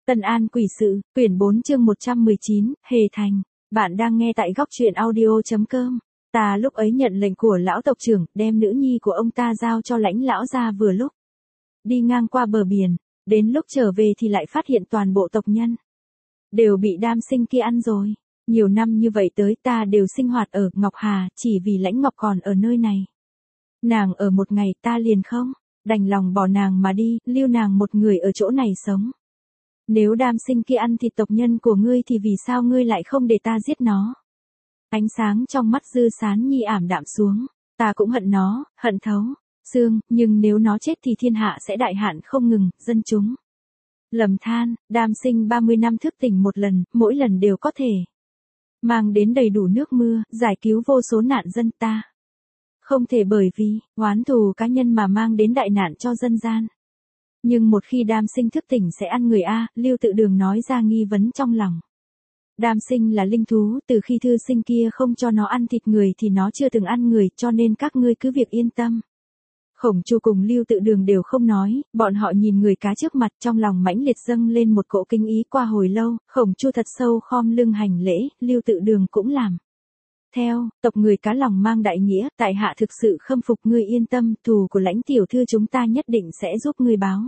Tân An Quỷ Sự, quyển 4 chương 119, Hề Thành. Bạn đang nghe tại góc truyện audio.com. Ta lúc ấy nhận lệnh của lão tộc trưởng, đem nữ nhi của ông ta giao cho Lãnh lão gia vừa lúc. Đi ngang qua bờ biển, đến lúc trở về thì lại phát hiện toàn bộ tộc nhân đều bị Đam Sinh kia ăn rồi. Nhiều năm như vậy tới ta đều sinh hoạt ở Ngọc Hà, chỉ vì Lãnh Ngọc còn ở nơi này. Nàng ở một ngày ta liền không đành lòng bỏ nàng mà đi, lưu nàng một người ở chỗ này sống. Nếu Đam Sinh kia ăn thịt tộc nhân của ngươi thì vì sao ngươi lại không để ta giết nó? Ánh sáng trong mắt Dư Sán Nhi ảm đạm xuống, ta cũng hận nó, hận thấu xương, nhưng nếu nó chết thì thiên hạ sẽ đại hạn không ngừng, dân chúng lầm than. Đam Sinh 30 năm thức tỉnh một lần, mỗi lần đều có thể mang đến đầy đủ nước mưa, giải cứu vô số nạn dân. Ta không thể bởi vì oán thù cá nhân mà mang đến đại nạn cho dân gian. Nhưng một khi Đam Sinh thức tỉnh sẽ ăn người a, Lưu Tự Đường nói ra nghi vấn trong lòng. Đam Sinh là linh thú, từ khi thư sinh kia không cho nó ăn thịt người thì nó chưa từng ăn người, cho nên các ngươi cứ việc yên tâm. Khổng Chu cùng Lưu Tự Đường đều không nói, bọn họ nhìn người cá trước mặt, trong lòng mãnh liệt dâng lên một cỗ kinh ý. Qua hồi lâu, Khổng Chu thật sâu khom lưng hành lễ, Lưu Tự Đường cũng làm theo. Tộc người cá lòng mang đại nghĩa, tại hạ thực sự khâm phục ngươi, yên tâm, thù của Lãnh tiểu thư chúng ta nhất định sẽ giúp ngươi báo.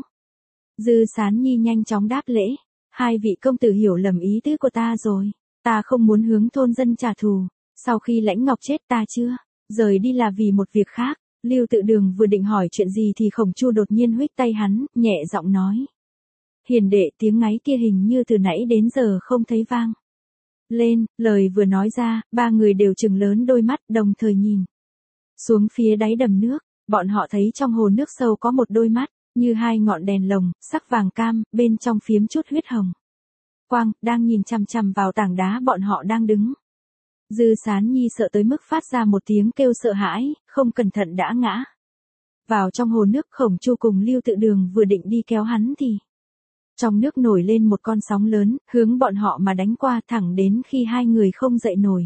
Dư Sán Nhi nhanh chóng đáp lễ, hai vị công tử hiểu lầm ý tứ của ta rồi, ta không muốn hướng thôn dân trả thù, sau khi Lãnh Ngọc chết ta chưa rời đi là vì một việc khác. Lưu Tự Đường vừa định hỏi chuyện gì thì Khổng Chu đột nhiên huých tay hắn, nhẹ giọng nói. Hiền đệ, tiếng ngáy kia hình như từ nãy đến giờ không thấy vang lên. Lời vừa nói ra, ba người đều trừng lớn đôi mắt, đồng thời nhìn xuống phía đáy đầm nước. Bọn họ thấy trong hồ nước sâu có một đôi mắt, như hai ngọn đèn lồng, sắc vàng cam, bên trong phiếm chút huyết hồng quang, đang nhìn chằm chằm vào tảng đá bọn họ đang đứng. Dư Sán Nhi sợ tới mức phát ra một tiếng kêu sợ hãi, không cẩn thận đã ngã vào trong hồ nước. Khổng Chu cùng Lưu Tự Đường vừa định đi kéo hắn thì trong nước nổi lên một con sóng lớn, hướng bọn họ mà đánh qua, thẳng đến khi hai người không dậy nổi.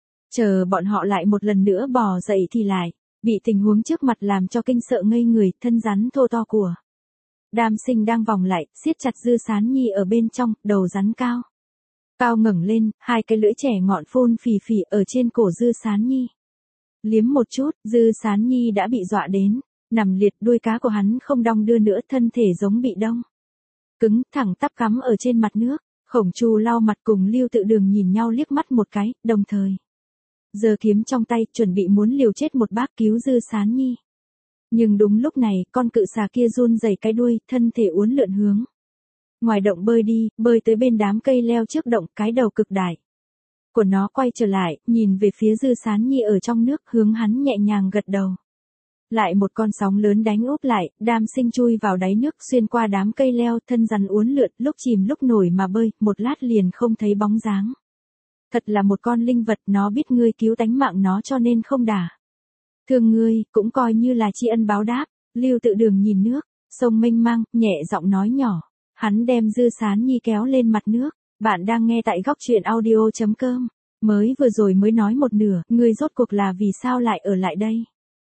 Chờ bọn họ lại một lần nữa bò dậy thì lại bị tình huống trước mặt làm cho kinh sợ ngây người. Thân rắn thô to của Đam Sinh đang vòng lại, siết chặt Dư Sán Nhi ở bên trong. Đầu rắn cao ngẩng lên, hai cái lưỡi trẻ ngọn phun phì phì ở trên cổ Dư Sán Nhi. Liếm một chút, Dư Sán Nhi đã bị dọa đến nằm liệt, đuôi cá của hắn không đong đưa nữa, thân thể giống bị đông cứng, thẳng tắp cắm ở trên mặt nước. Khổng Chu lau mặt cùng Lưu Tự Đường nhìn nhau liếc mắt một cái, đồng thời giơ kiếm trong tay, chuẩn bị muốn liều chết một bác cứu Dư Sán Nhi. Nhưng đúng lúc này, con cự xà kia run rẩy cái đuôi, thân thể uốn lượn hướng ngoài động bơi đi, bơi tới bên đám cây leo trước động. Cái đầu cực đại của nó quay trở lại, nhìn về phía Dư Sán Nhi ở trong nước, hướng hắn nhẹ nhàng gật đầu. Lại một con sóng lớn đánh úp lại, Đam Sinh chui vào đáy nước, xuyên qua đám cây leo, thân rắn uốn lượn, lúc chìm lúc nổi mà bơi, một lát liền không thấy bóng dáng. Thật là một con linh vật, nó biết ngươi cứu tánh mạng nó cho nên không đả thương ngươi, cũng coi như là tri ân báo đáp. Lưu Tự Đường nhìn nước sông mênh mang, nhẹ giọng nói nhỏ. Hắn đem Dư Sán Nhi kéo lên mặt nước. Bạn đang nghe tại góc truyện audio.com. Mới vừa rồi mới nói một nửa, ngươi rốt cuộc là vì sao lại ở lại đây?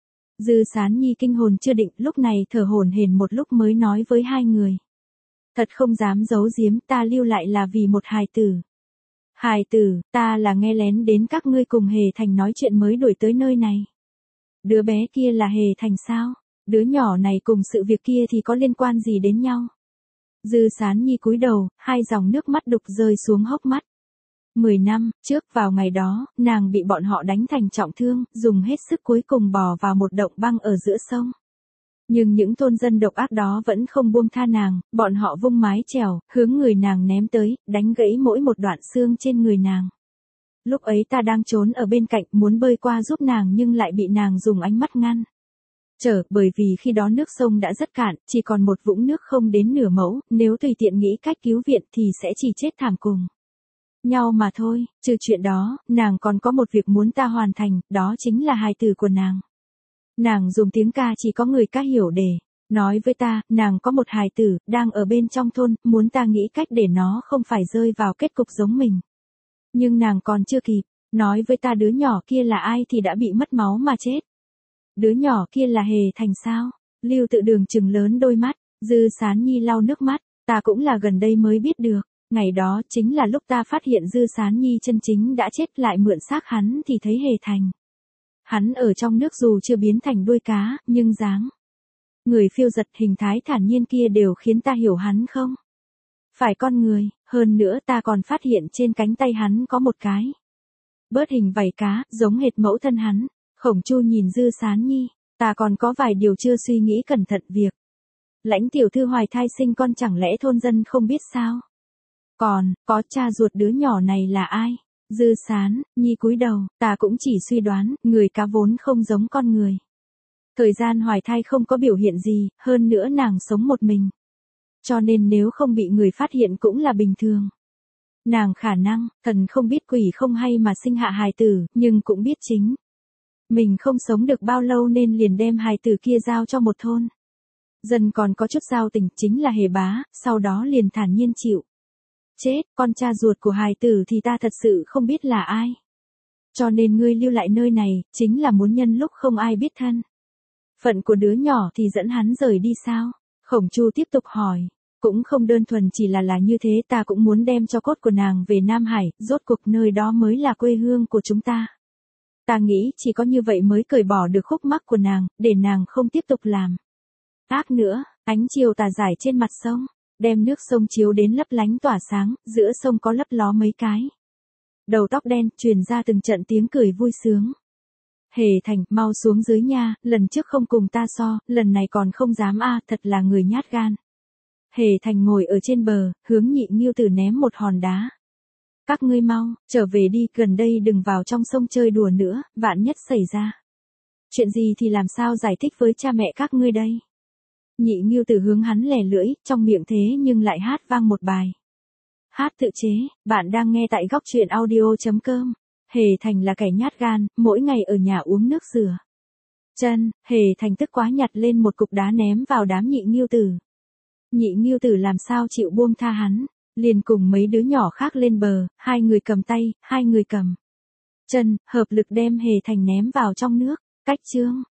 Dư Sán Nhi kinh hồn chưa định, lúc này thở hổn hển một lúc mới nói với hai người. Thật không dám giấu giếm, ta lưu lại là vì một hài tử. Hài tử, ta là nghe lén đến các ngươi cùng Hề Thành nói chuyện mới đuổi tới nơi này. Đứa bé kia là Hề Thành sao? Đứa nhỏ này cùng sự việc kia thì có liên quan gì đến nhau? Dư Sán Nhi cúi đầu, hai dòng nước mắt đục rơi xuống hốc mắt. 10 năm trước, vào ngày đó, nàng bị bọn họ đánh thành trọng thương, dùng hết sức cuối cùng bò vào một động băng ở giữa sông. Nhưng những thôn dân độc ác đó vẫn không buông tha nàng, bọn họ vung mái chèo, hướng người nàng ném tới, đánh gãy mỗi một đoạn xương trên người nàng. Lúc ấy ta đang trốn ở bên cạnh, muốn bơi qua giúp nàng nhưng lại bị nàng dùng ánh mắt ngăn bởi vì khi đó nước sông đã rất cạn, chỉ còn một vũng nước không đến nửa mẫu, nếu tùy tiện nghĩ cách cứu viện thì sẽ chỉ chết thảm cùng nhau mà thôi. Trừ chuyện đó, nàng còn có một việc muốn ta hoàn thành, đó chính là hài tử của nàng. Nàng dùng tiếng ca chỉ có người cá hiểu để nói với ta, nàng có một hài tử, đang ở bên trong thôn, muốn ta nghĩ cách để nó không phải rơi vào kết cục giống mình. Nhưng nàng còn chưa kịp nói với ta đứa nhỏ kia là ai thì đã bị mất máu mà chết. Đứa nhỏ kia là Hề Thành sao? Lưu Tự Đường trừng lớn đôi mắt. Dư Sán Nhi lau nước mắt, Ta cũng là gần đây mới biết được, ngày đó chính là lúc ta phát hiện Dư Sán Nhi chân chính đã chết lại mượn xác hắn thì thấy Hề Thành. Hắn ở trong nước dù chưa biến thành đuôi cá, nhưng dáng người phiêu giật hình thái thản nhiên kia đều khiến ta hiểu hắn không phải con người, hơn nữa ta còn phát hiện trên cánh tay hắn có một cái bớt hình vảy cá, giống hệt mẫu thân hắn. Khổng Chu nhìn Dư Sán Nhi, ta còn có vài điều chưa suy nghĩ cẩn thận việc. Lãnh tiểu thư hoài thai sinh con chẳng lẽ thôn dân không biết sao? Còn, có cha ruột đứa nhỏ này là ai? Dư Sán Nhi cúi đầu, ta cũng chỉ suy đoán, người cá vốn không giống con người. Thời gian hoài thai không có biểu hiện gì, hơn nữa nàng sống một mình. Cho nên nếu không bị người phát hiện cũng là bình thường. Nàng khả năng, thần không biết quỷ không hay mà sinh hạ hài tử, nhưng cũng biết chính mình không sống được bao lâu nên liền đem hài tử kia giao cho một thôn dân còn có chút giao tình, chính là Hề Bá, sau đó liền thản nhiên chịu chết. Con cha ruột của hài tử thì ta thật sự không biết là ai. Cho nên ngươi lưu lại nơi này, chính là muốn nhân lúc không ai biết thân phận của đứa nhỏ thì dẫn hắn rời đi sao? Khổng Chu tiếp tục hỏi. Cũng không đơn thuần chỉ là như thế, ta cũng muốn đem cho cốt của nàng về Nam Hải, rốt cuộc nơi đó mới là quê hương của chúng ta. Ta nghĩ chỉ có như vậy mới cởi bỏ được khúc mắc của nàng, để nàng không tiếp tục làm ác nữa. Ánh chiều tà rải trên mặt sông, đem nước sông chiếu đến lấp lánh tỏa sáng, giữa sông có lấp ló mấy cái đầu tóc đen, truyền ra từng trận tiếng cười vui sướng. Hề Thành, mau xuống dưới nha, lần trước không cùng ta so, lần này còn không dám thật là người nhát gan. Hề Thành ngồi ở trên bờ, hướng Nhị Ngưu Tử ném một hòn đá. Các ngươi mau, trở về đi, gần đây đừng vào trong sông chơi đùa nữa, vạn nhất xảy ra chuyện gì thì làm sao giải thích với cha mẹ các ngươi đây. Nhị Ngưu Tử hướng hắn lè lưỡi, trong miệng thế nhưng lại hát vang một bài hát tự chế. Bạn đang nghe tại góc truyện audio.com. Hề Thành là kẻ nhát gan, mỗi ngày ở nhà uống nước rửa chân. Hề Thành tức quá nhặt lên một cục đá ném vào đám Nhị Ngưu Tử. Nhị Ngưu Tử làm sao chịu buông tha hắn, liền cùng mấy đứa nhỏ khác lên bờ, hai người cầm tay, hai người cầm chân, hợp lực đem Hề Thành ném vào trong nước. Cách chương